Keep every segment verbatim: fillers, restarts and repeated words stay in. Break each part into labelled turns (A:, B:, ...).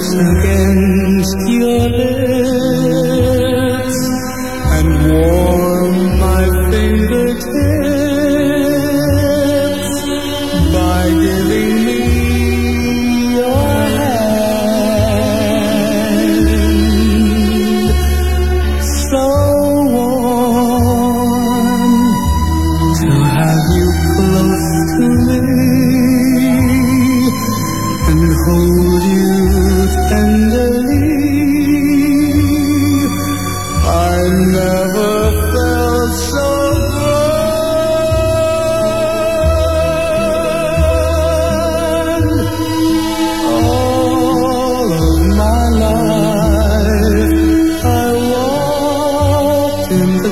A: close against your lips and warm my fingertips by giving me your hand. So warm to have you close to me and hold you tenderly. I never felt so good. All of my life I walked in the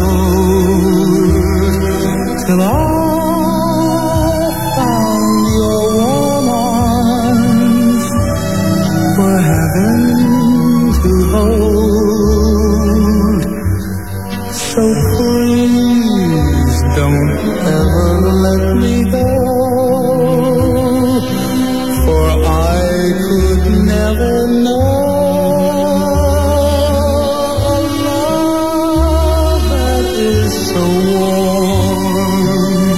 A: cold till I found your warm arms were heaven to hold. So please don't ever let me go, for I could never know a love that is so warm.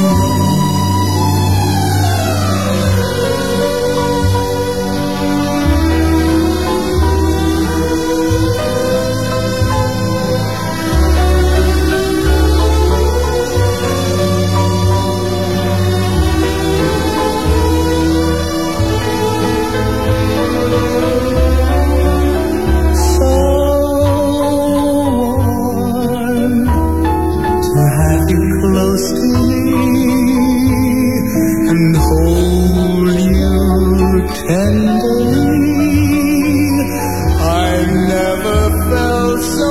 A: So warm to have you close to me and hold you tenderly. I never felt so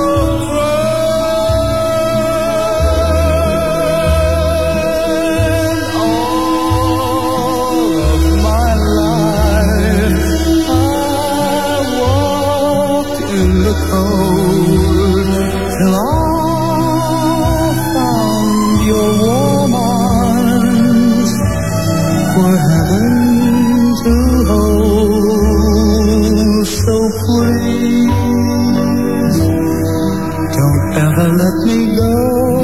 A: good. All of my life I walked in the cold till I found your warm arms were heaven to hold. So please don't ever let me go,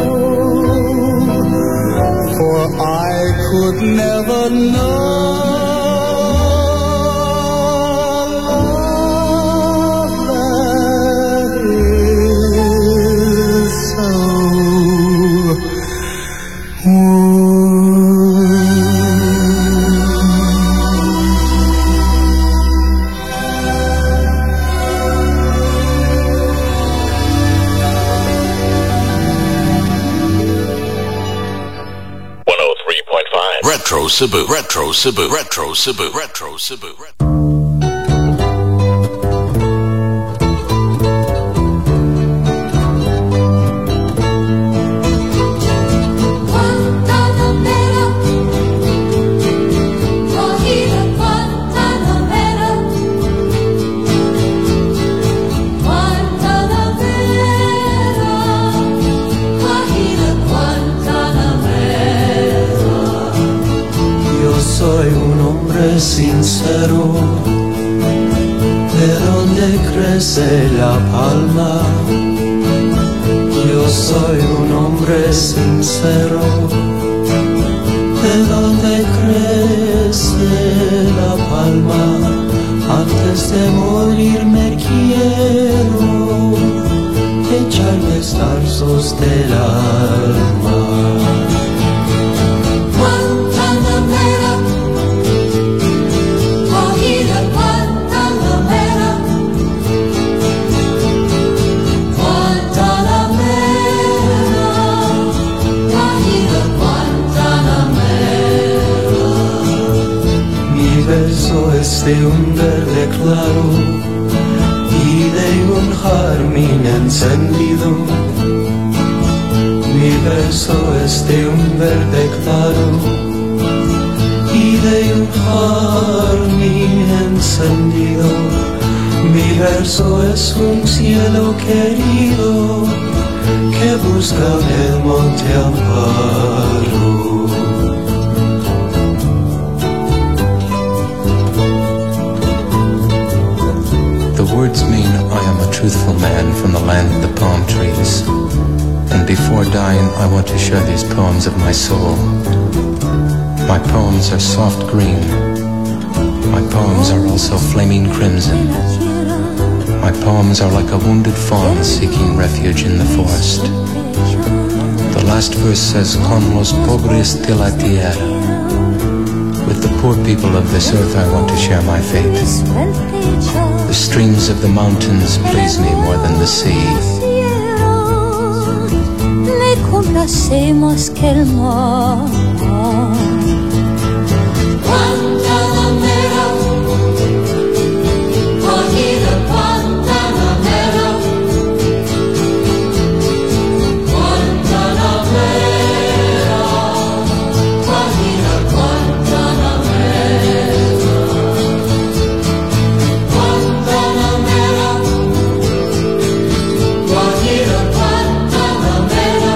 A: for I could never know love that is so
B: Retro Cebu, Retro Cebu, Retro Cebu, Retro Cebu.
C: Guantanamera, cogida Guantanamera, Guantanamera, cogida Guantanamera.
D: Yo soy un hombre sincero, de donde crece la palma. Yo soy un hombre sincero, de donde crece la palma. Antes de morir me quiero echar mis tarzos del alma.
C: Guantanamera, cogida Guantanamera, Guantanamera, cogida Guantanamera.
D: Mi verso es de un verde claro y de un jazmín encendido. Mi verso es de un verde claro y de un jazmín encendido. Mi verso es un cielo querido que busca en el monte amparo. The words mean I am a truthful man from the land of the palm trees. And before dying, I want to share these poems of my soul. My poems are soft green. My poems are also flaming crimson. My poems are like a wounded fawn seeking refuge in the forest. The last verse says, Con los pobres de la tierra. With the poor people of this earth I want to share my fate. The streams of the mountains please me more than the sea.
C: Le complacemos que el mar. Guantanamera, corrida Guantanamera, Guantanamera, corrida Guantanamera, Guantanamera, corrida Guantanamera,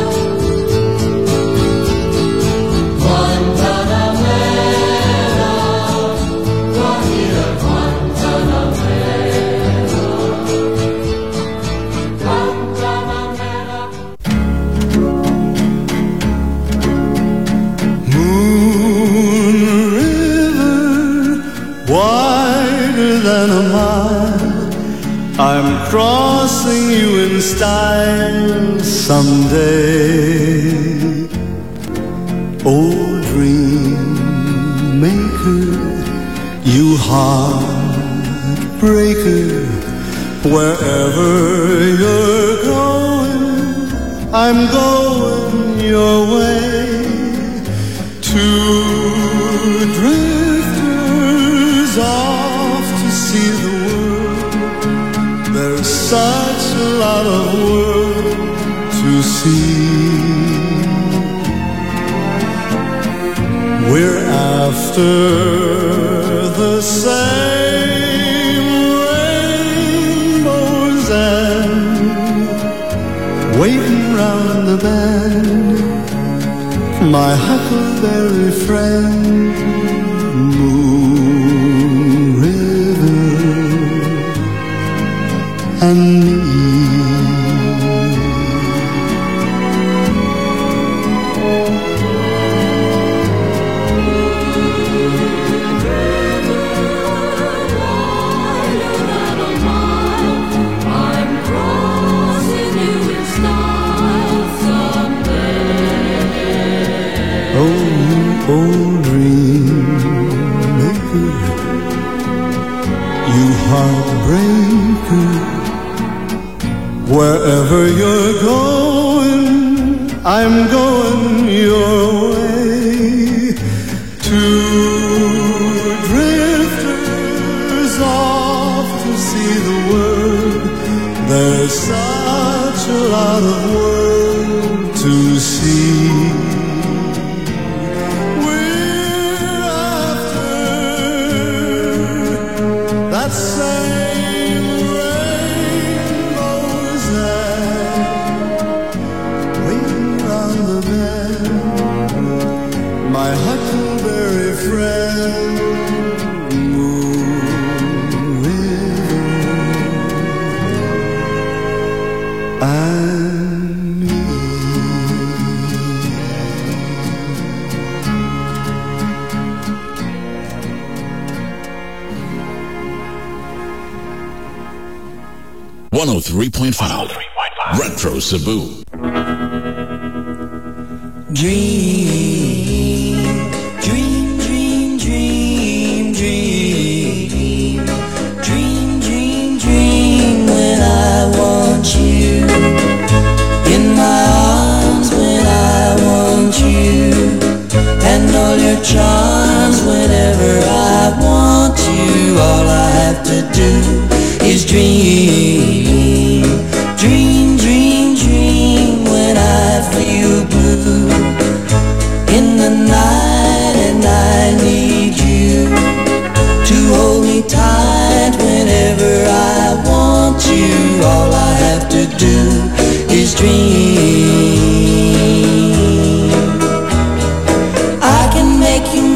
A: wider than a mile. I'm crossing you in style someday. Oh, dream maker, you heartbreaker, wherever you're going, I'm going your way. Two drifters off to see the world. There's such a lot of world to see. We're after the same rainbows and waiting round the bend, my huckleberry friend, Moon River and me. Oh, dream maker, you heartbreaker, wherever you're going, I'm going your way. Two drifters off to see the world. There's such a lot of world to see. That same rainbow's waiting round the bend, my huckleberry friend, Moon River and me.
B: one oh three point five Retro Cebu.
E: Dream, dream, dream, dream, dream, dream, dream, dream when I want you in my arms, when I want you, and all your charms whenever I want you. All I have to do is dream, dream, dream, dream when I feel blue in the night and I need you to hold me tight whenever I want you. All I have to do is dream. I can make you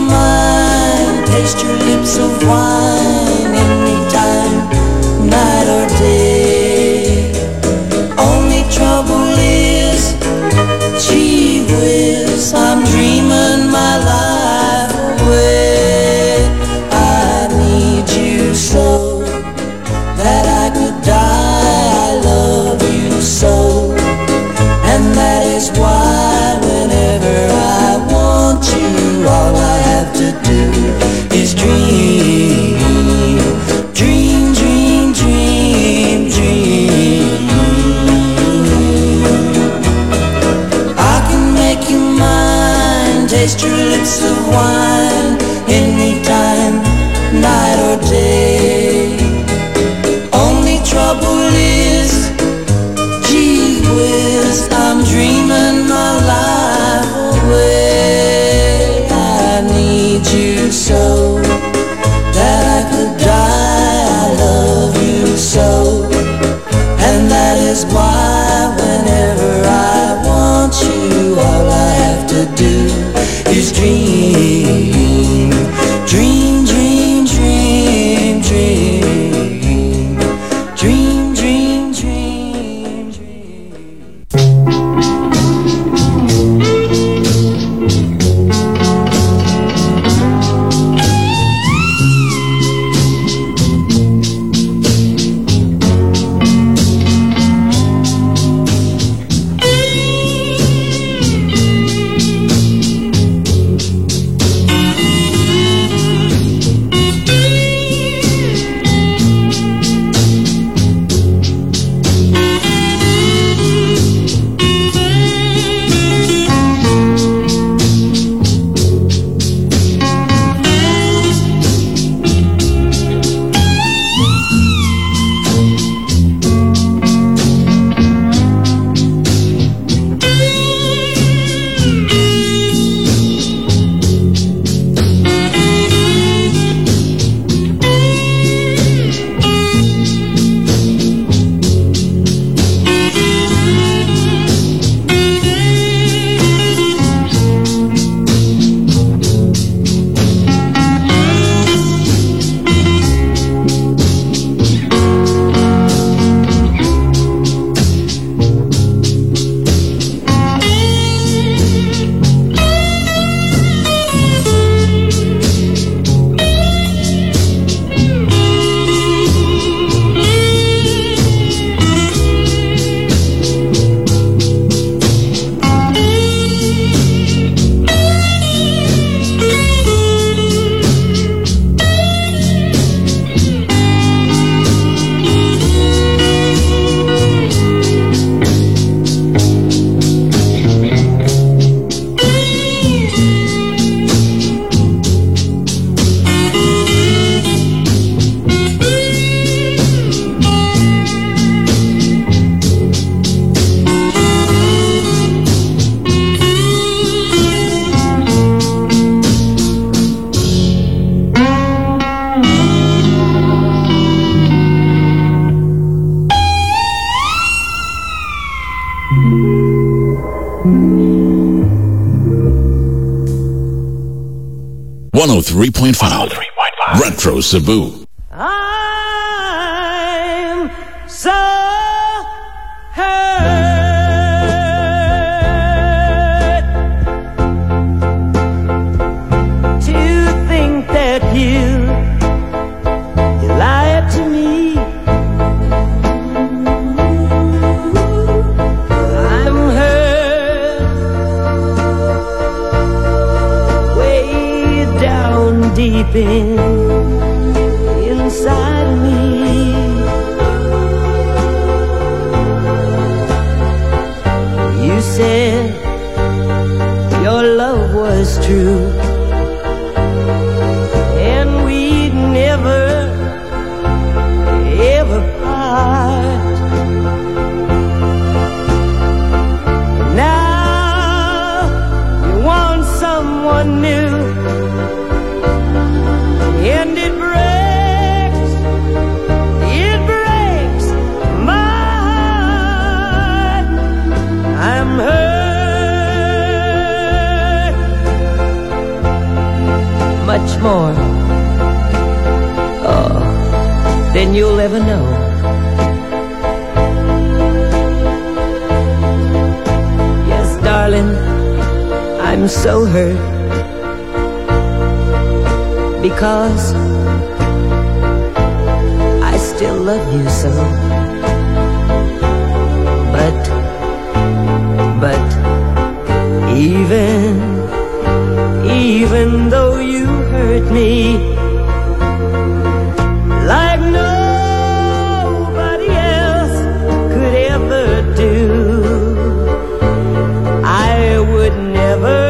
B: oh three point five. Retro Cebu.
E: I'm so hurt to think that you, you lied to me. I'm hurt way down deep in inside me. You said your love was true, and we'd never, ever part. Now you want someone new, and it breaks, it breaks my heart. I'm hurt much more, oh, than you'll ever know. Yes, darling, I'm so hurt because I still love you so. But, but even, even though you hurt me like nobody else could ever do, I would never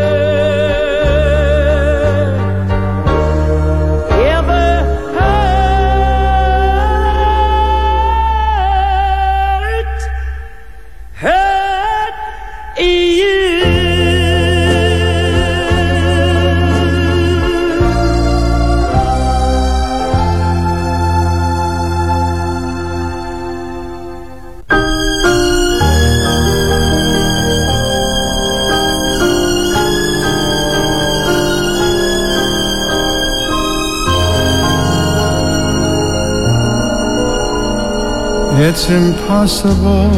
A: It's impossible.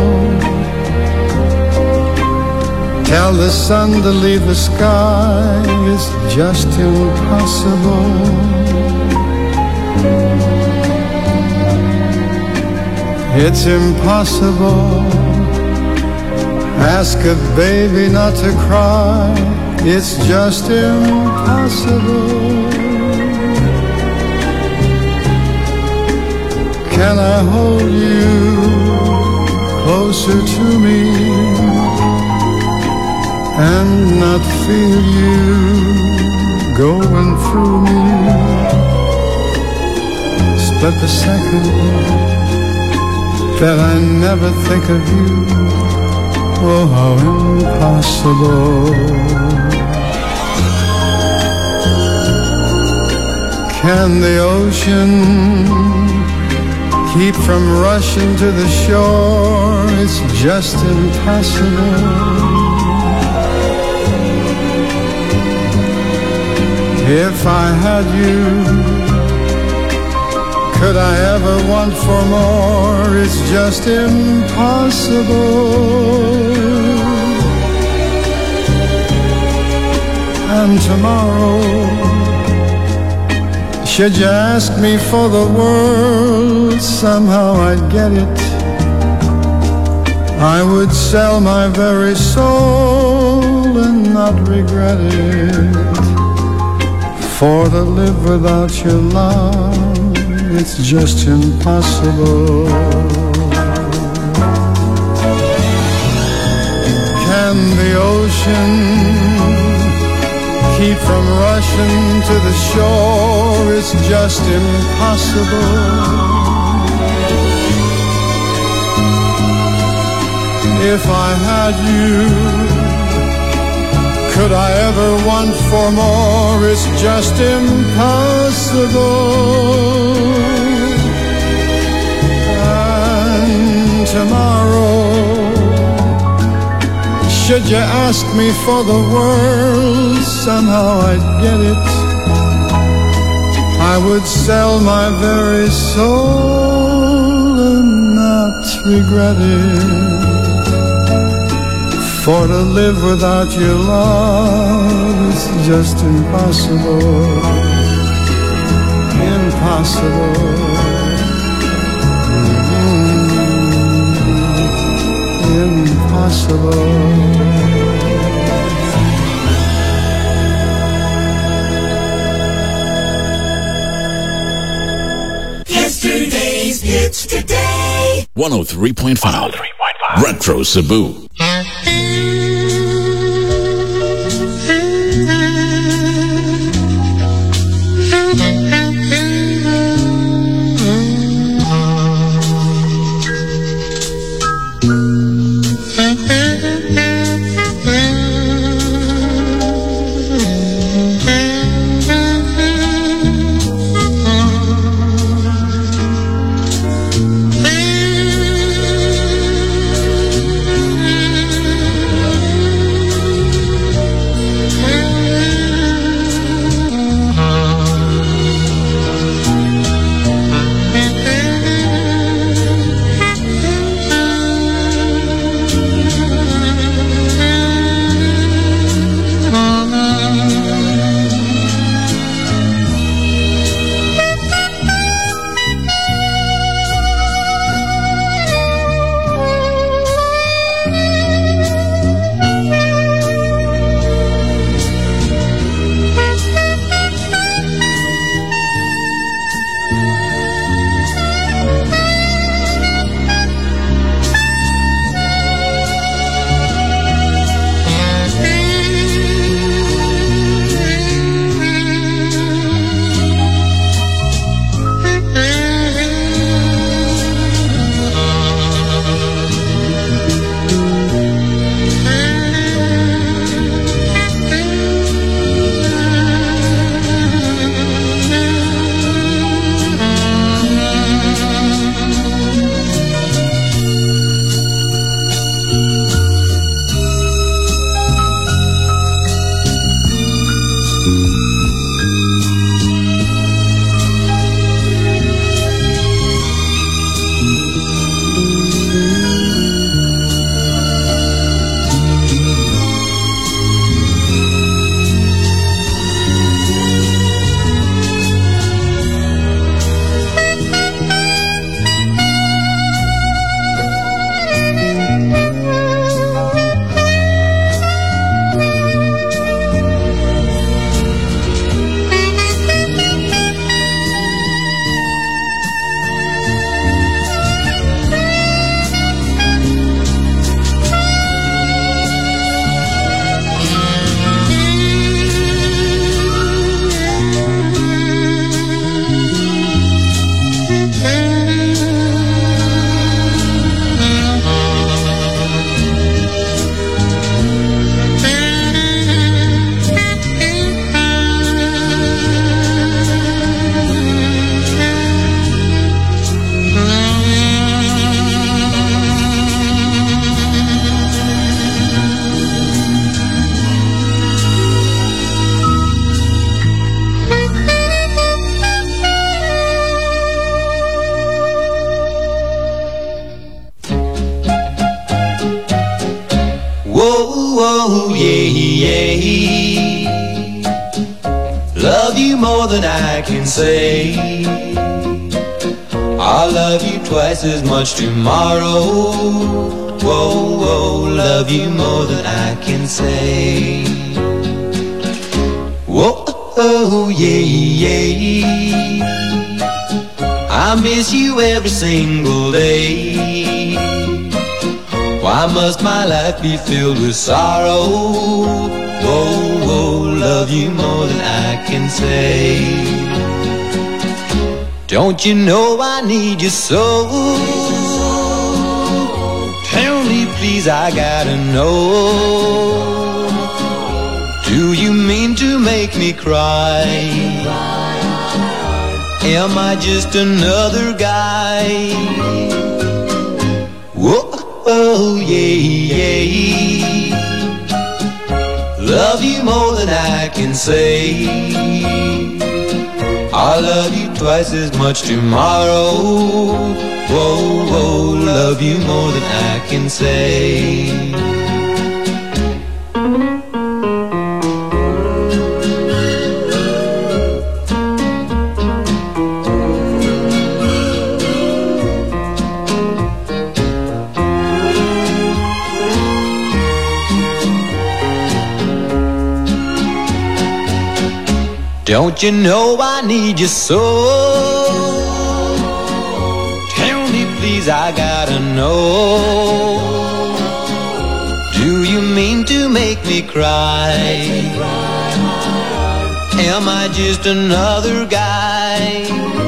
A: Tell the sun to leave the sky. It's just impossible. It's impossible. Ask a baby not to cry. It's just impossible. Can I hold you closer to me and not feel you going through me? Split the second that I never think of you. Oh, how impossible. Can the ocean keep from rushing to the shore? It's just impossible. If I had you, could I ever want for more? It's just impossible. And tomorrow, should you ask me for the world, somehow I'd get it. I would sell my very soul and not regret it. For to live without your love, it's just impossible. Can the ocean keep from rushing to the shore? It's just impossible. If I had you, could I ever want for more? It's just impossible. And tomorrow, should you ask me for the world, somehow I'd get it. I would sell my very soul and not regret it. For to live without your love is just impossible. Impossible. Mm-hmm. Impossible.
E: Yesterday's hits today.
B: one oh three point five Retro Cebu.
E: whoa, yeah, yeah. Love you more than I can say. I'll love you twice as much tomorrow. Whoa, whoa, love you more than I can say. Whoa, oh, yeah, yeah. I miss you every single day. Why must my life be filled with sorrow? Whoa, whoa, love you more than I can say. Don't you know I need you so? Tell me please, I gotta know. Do you mean to make me cry? Am I just another guy? Whoa, oh, yeah, yeah. Love you more than I can say. I'll I'll love you twice as much tomorrow. Whoa, whoa, love you more than I can say. Don't you know I need you so? Tell me please, I gotta know. Do you mean to make me cry? Am I just another guy?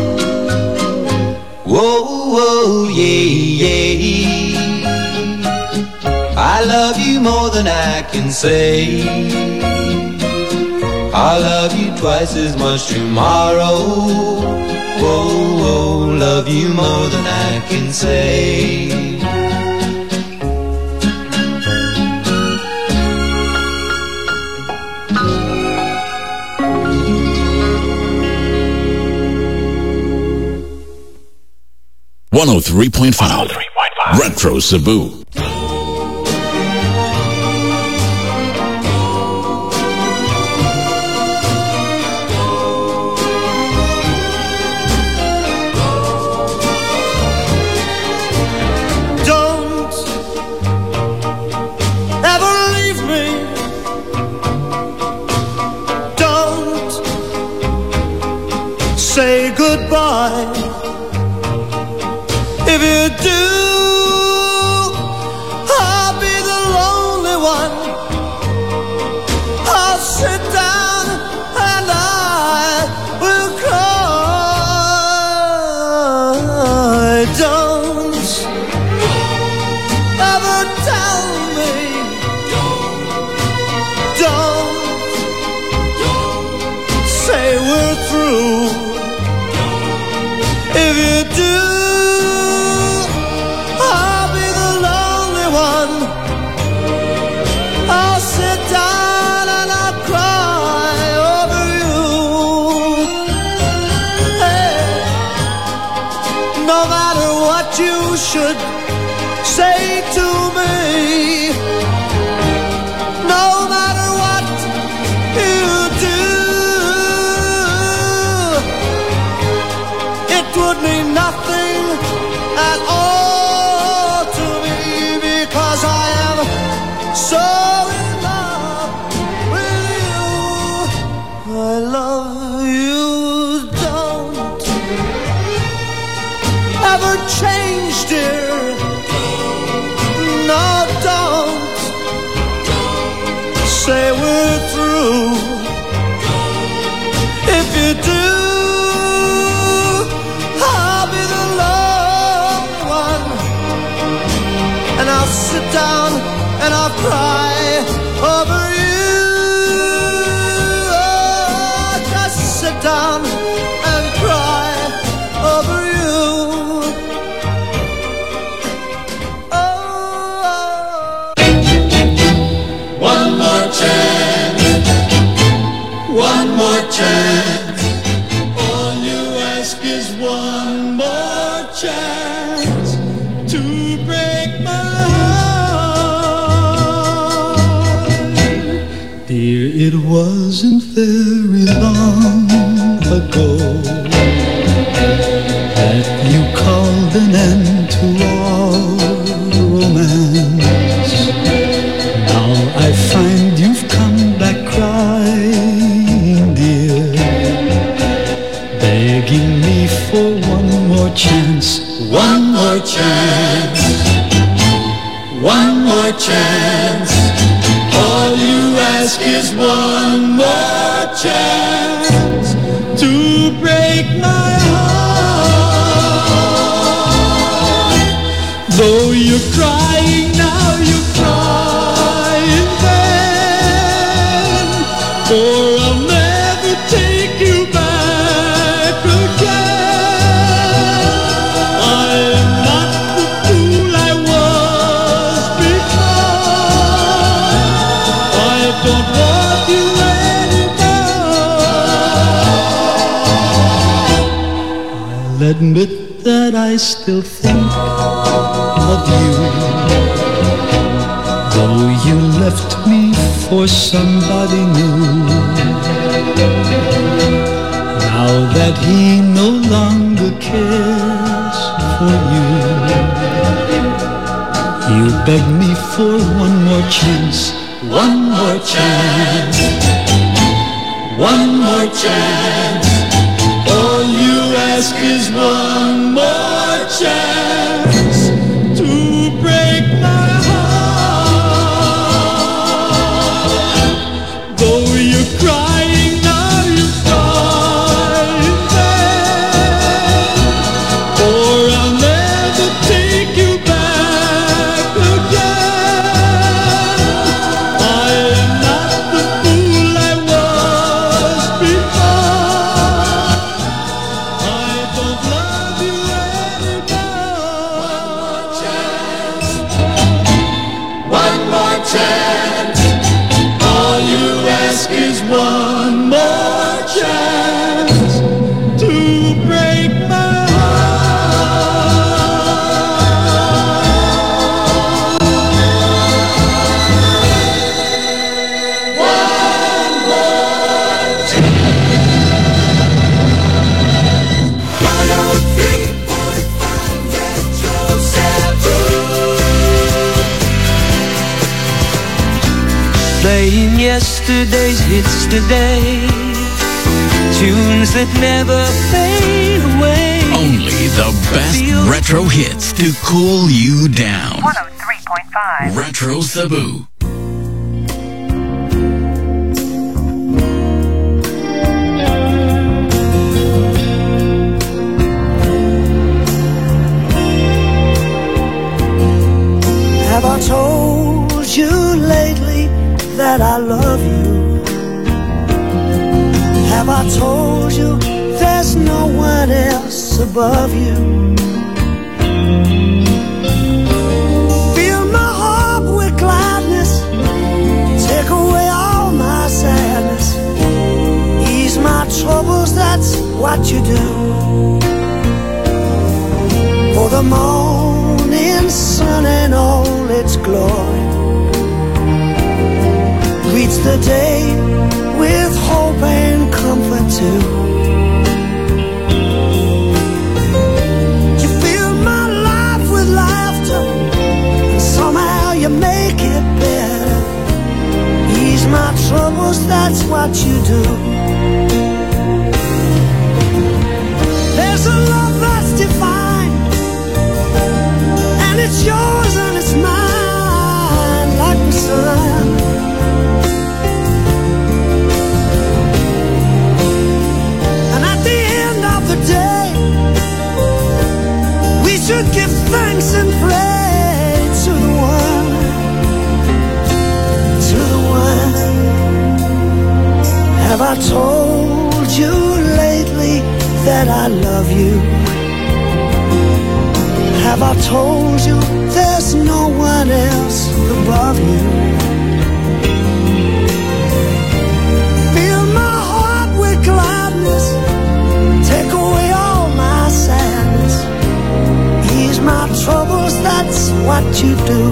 E: Whoa, whoa, yeah, yeah. I love you more than I can say. I'll love you twice as much tomorrow. Whoa, whoa, love you more than I can say.
B: one oh three point five Retro Cebu.
F: Say goodbye. If you do, I'll be the lonely one. I'll sit down and I will cry. Don't ever tell me. Don't say we're through. If you do, I'll be the lonely one. I'll sit down and I'll cry over you. Hey, no matter what you should say to me, no matter what you do, it would mean nothing at all to me, because I am so in love with you. I love you. Don't ever change, dear. No, don't say we're through. If you do, and I'll sit down and I'll cry over you. Oh, just sit down and cry over you. Oh.
G: One more chance, one more chance. All you ask is one more chance to break my heart. Dear, it wasn't very long ago that you called an end to all romance. Now I find you've come back crying, dear, begging me for one more chance. One more chance, one more chance. All you ask is one more chance to break my heart. Though you're crying now, you cry in vain, for I'll never take you back again. I am not the fool I was before. I don't want you anymore. I still think of you. Though you left me for somebody new, now that he no longer cares for you, you beg me for one more chance, one more chance, one more chance. All you ask is one more chance to break my heart. Though you're crying now, you're crying then, for I'll never take you back again. I am not the fool I was before. I don't love you anymore. One more chance. All you ask is one more chance to break my heart. One more
E: Playing yesterday's hits today, tunes that never fade away.
B: Only the best retro hits to cool you down.
H: one oh three point five.
B: Retro Cebu.
F: Have I told you lately that I love you? Have I told you there's no one else above you? Fill my heart with gladness, take away all my sadness, ease my troubles, that's what you do. For the morning sun and all its glory greets the day with hope and comfort too. You fill my life with laughter, and somehow you make it better. Ease my troubles, that's what you do. There's a love that's divine, and it's yours and it's mine, like the sun. And at the end of the day, we should give thanks and pray to the one, to the one. Have I told you lately that I love you? Have I told you there's no one else above you? Fill my heart with gladness, take away all my sadness, ease my troubles, that's what you do.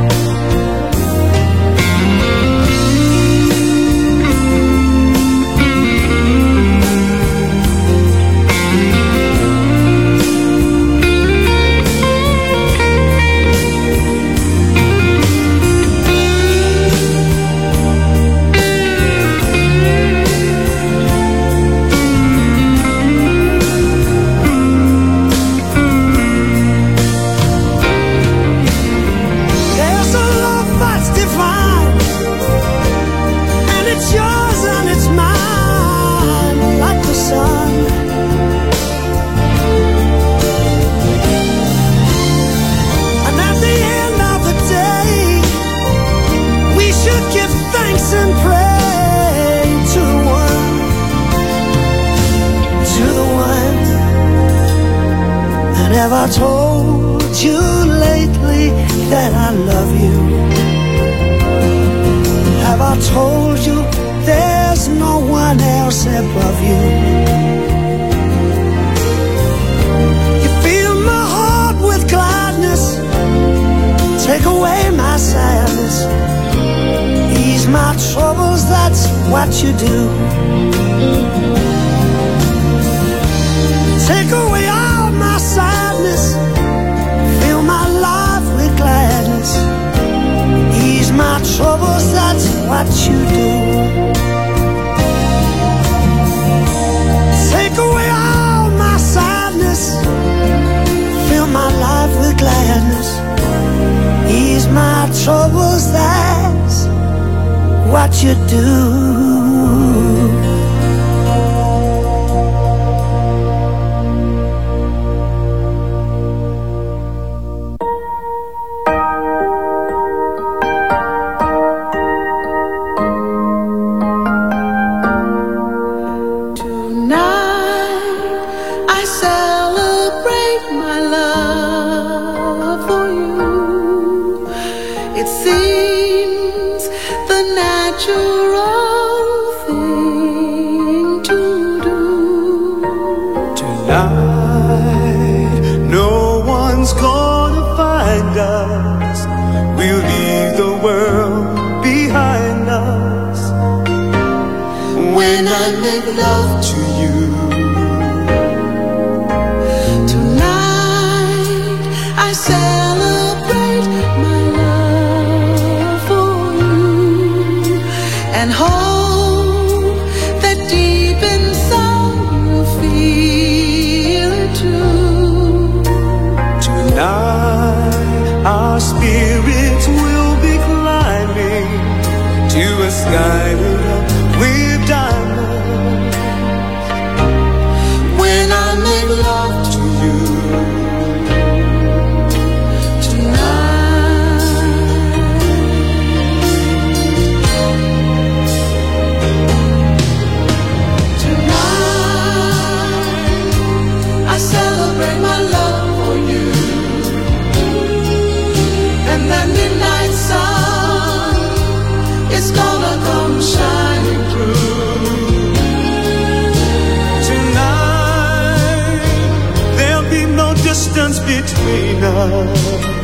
F: There's a love that's divine, and it's yours and it's mine, like the sun. And at the end of the day, we should give thanks and pray to the one, to the one. And have I told you lately that I love you? Have I told you there's no one else above you? You fill my away my sadness, ease my troubles, that's what you do. Take away all my sadness, fill my life with gladness, ease my troubles, that's what you do. Take away all my sadness, fill my life with gladness, ease my troubles, that's what you do.
H: Between us